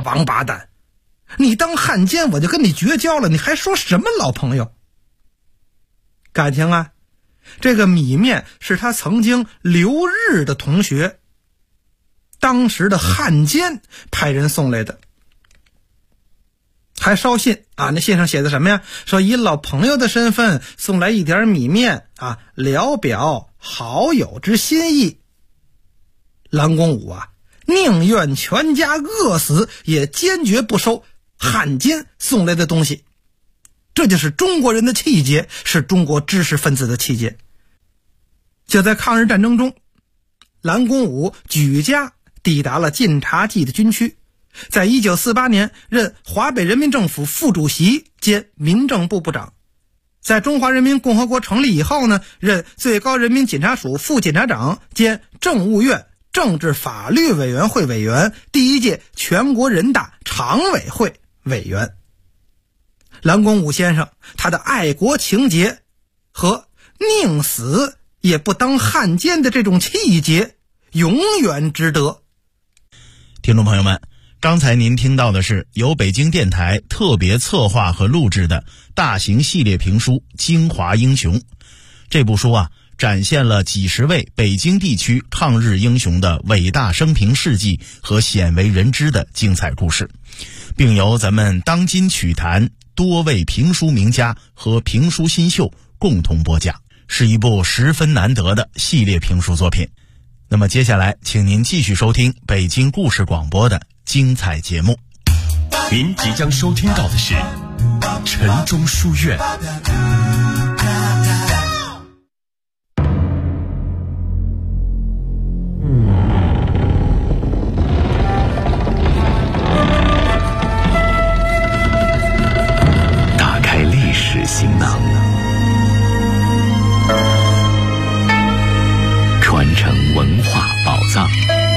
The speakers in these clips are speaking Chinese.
王八蛋，你当汉奸我就跟你绝交了，你还说什么老朋友？感情啊，这个米面是他曾经留日的同学，当时的汉奸派人送来的，还捎信啊，那信上写的什么呀？说以老朋友的身份送来一点米面啊，聊表好友之心意。蓝公武啊，宁愿全家饿死，也坚决不收汉奸送来的东西。这就是中国人的气节，是中国知识分子的气节。就在抗日战争中，蓝公武举家抵达了晋察冀的军区，在1948年任华北人民政府副主席兼民政部部长。在中华人民共和国成立以后呢，任最高人民检察署副检察长兼政务院政治法律委员会委员，第一届全国人大常委会委员。蓝公武先生他的爱国情节和宁死也不当汉奸的这种气节，永远值得。 听众朋友们，刚才您听到的是由北京电台特别策划和录制的大型系列评书《京华英雄》。这部书啊，展现了几十位北京地区抗日英雄的伟大生平事迹和鲜为人知的精彩故事，并由咱们当今曲坛多位评书名家和评书新秀共同播讲，是一部十分难得的系列评书作品。那么接下来请您继续收听北京故事广播的精彩节目。 您即将收听到的是晨钟书院。打开历史行囊，传承文化宝藏。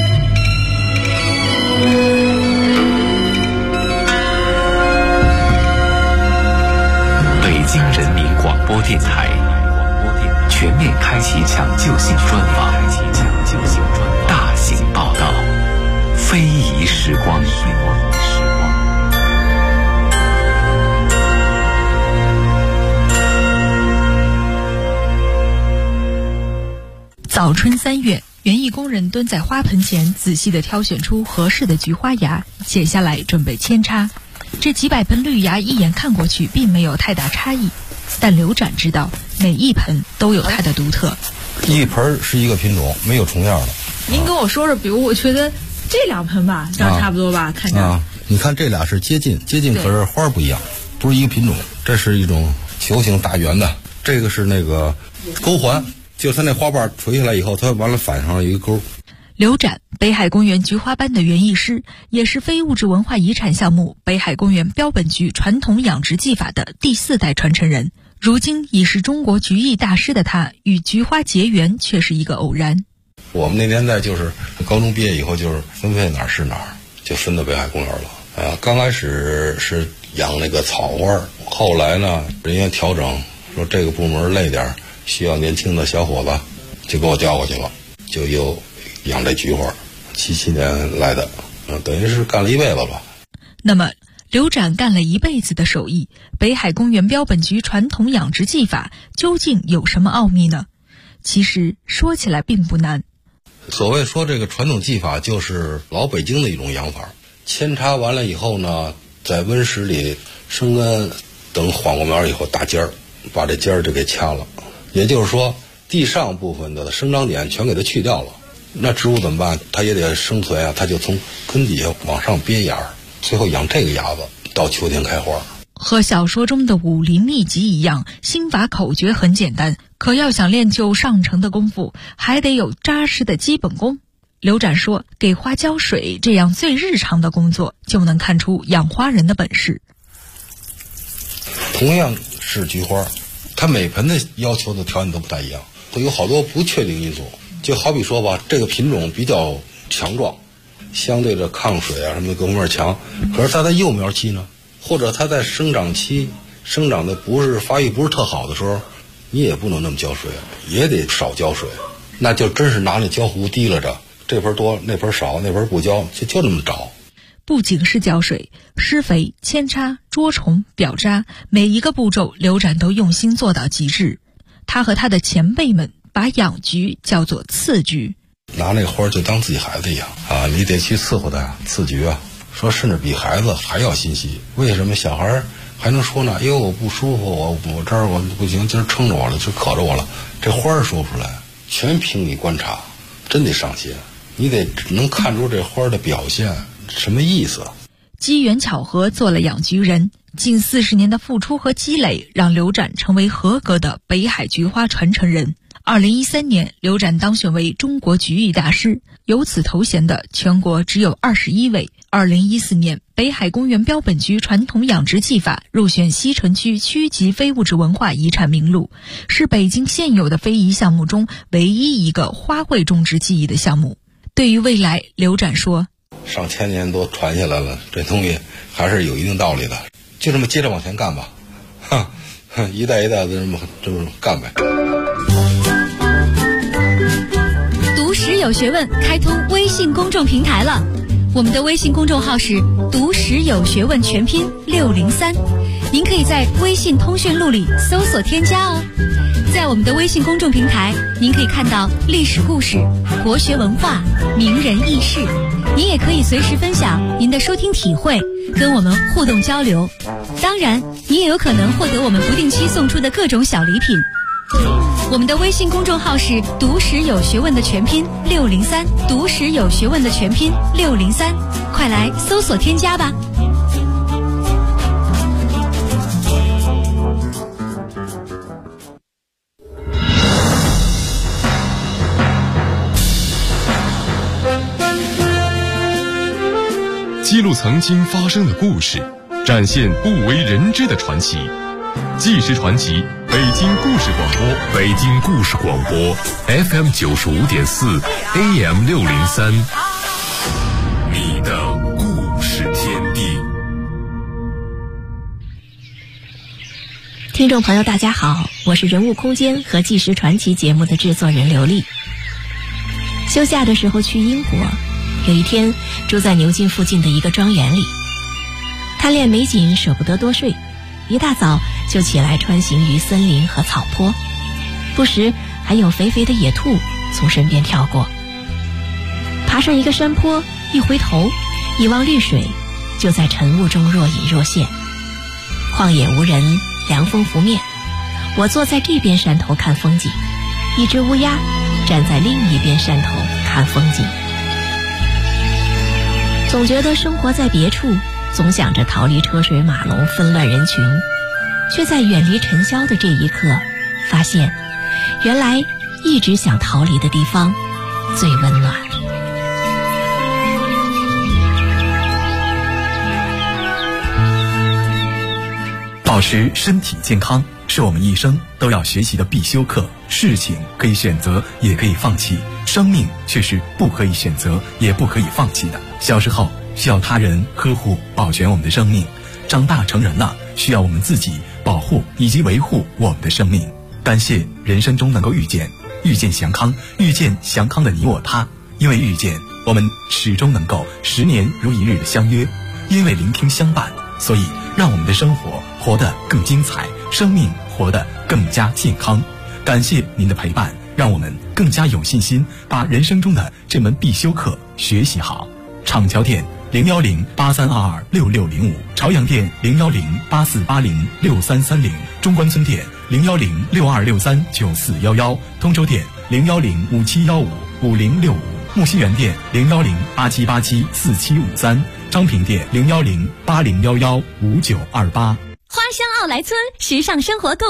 北京人民广播电台全面开启抢救性专访，大型报道，非遗时光。 早春3月，园艺工人蹲在花盆前，仔细地挑选出合适的菊花芽，剪下来准备扦插。这几百盆绿芽一眼看过去并没有太大差异，但刘展知道每一盆都有它的独特。 一盆是一个品种，没有重样的。 您跟我说说，比如我觉得这2盆吧，这样差不多吧，看着。 你看这俩是接近，可是花不一样，不是一个品种。这是一种球形大圆的，这个是那个钩环。就它那花瓣垂下来以后，它完了反上一个钩。 刘展，北海公园菊花班的园艺师，也是非物质文化遗产项目北海公园标本菊传统养殖技法的第4代传承人。如今已是中国菊艺大师的他，与菊花结缘却是一个偶然。 我们那年代就是高中毕业以后，就是分配哪儿是哪儿，就分到北海公园了。刚开始是养那个草花，后来呢，人家调整说这个部门累点，需要年轻的小伙子，就给我调过去了，就又养这菊花。77年来的，等于是干了一辈子了。 那么刘展干了一辈子的手艺，北海公园标本菊传统养殖技法究竟有什么奥秘呢？其实说起来并不难。 所谓说这个传统技法，就是老北京的一种养法。扦插完了以后呢，在温室里生根，等缓过苗以后打尖儿，把这尖儿就给掐了。也就是说，地上部分的生长点全给它去掉了。那植物怎么办？它也得生存啊，它就从根底下往上憋芽，最后养这个芽子，到秋天开花。 和小说中的武林秘籍一样，心法口诀很简单，可要想练就上乘的功夫，还得有扎实的基本功。刘展说，给花浇水这样最日常的工作，就能看出养花人的本事。 同样是菊花，它每盆的要求的条件都不太一样，都有好多不确定因素。就好比说吧，这个品种比较强壮，相对的抗水啊什么的各方面强，可是它在幼苗期呢，或者它在生长期生长的发育不是特好的时候，你也不能那么浇水，也得少浇水。那就真是拿那浇壶提拉着，这盆多那盆少，那盆不浇，就这么找。 不仅是浇水、施肥、扦插、捉虫、表渣，每一个步骤刘展都用心做到极致。他和他的前辈们把养菊叫做次菊， 拿那花就当自己孩子一样啊，你得去伺候他。次菊啊，说甚至比孩子还要心细。为什么小孩还能说呢？哎呦，我不舒服，我这儿我不行，今儿撑着我了，就渴着我了。这花儿说不出来，全凭你观察，真得上心。你得能看出这花的表现什么意思。 机缘巧合做了养菊人，近40年的付出和积累让刘展成为合格的北海菊花传承人。2013年，刘展当选为中国菊艺大师，有此头衔的全国只有21位。2014年，北海公园标本菊传统养殖技法入选西城区区级非物质文化遗产名录，是北京现有的非遗项目中唯一一个花卉种植技艺的项目。对于未来，刘展说， 上千年都传下来了，这东西还是有一定道理的，就这么接着往前干吧，一代一代的这么干呗。 读史有学问开通微信公众平台了，我们的微信公众号是读史有学问全拼603，您可以在微信通讯录里搜索添加哦。在我们的微信公众平台，您可以看到历史故事、国学文化、名人轶事，您也可以随时分享您的收听体会，跟我们互动交流。当然，您也有可能获得我们不定期送出的各种小礼品。我们的微信公众号是读史有学问的全拼603，读史有学问的全拼603，快来搜索添加吧。 记录曾经发生的故事，展现不为人知的传奇。纪实传奇，北京故事广播， 北京故事广播 FM 95.4 AM 603，你的故事天地。 听众朋友大家好，我是人物空间和纪实传奇节目的制作人刘丽。休假的时候去英国，有一天住在牛津附近的一个庄园里，贪恋美景舍不得多睡，一大早就起来穿行于森林和草坡，不时还有肥肥的野兔从身边跳过。爬上一个山坡，一回头一望绿水，就在晨雾中若隐若现。旷野无人，凉风拂面，我坐在这边山头看风景，一只乌鸦站在另一边山头看风景。总觉得生活在别处，总想着逃离车水马龙纷乱人群，却在远离尘嚣的这一刻发现，原来一直想逃离的地方最温暖。 保持身体健康是我们一生都要学习的必修课。事情可以选择，也可以放弃，生命却是不可以选择，也不可以放弃的。小时候需要他人呵护保全我们的生命，长大成人了，需要我们自己保护以及维护我们的生命。感谢人生中能够遇见祥康，遇见祥康的你我他。因为遇见，我们始终能够10年如一日的相约；因为聆听相伴，所以让我们的生活活得更精彩，生命活得更加健康。感谢您的陪伴，让我们更加有信心把人生中的这门必修课学习好。厂桥店01083226605，朝阳店01084806330，中关村店01062639411，通州店01057155065，木樨园店01087874753，昌平店01080115928。 花乡奥莱村时尚生活购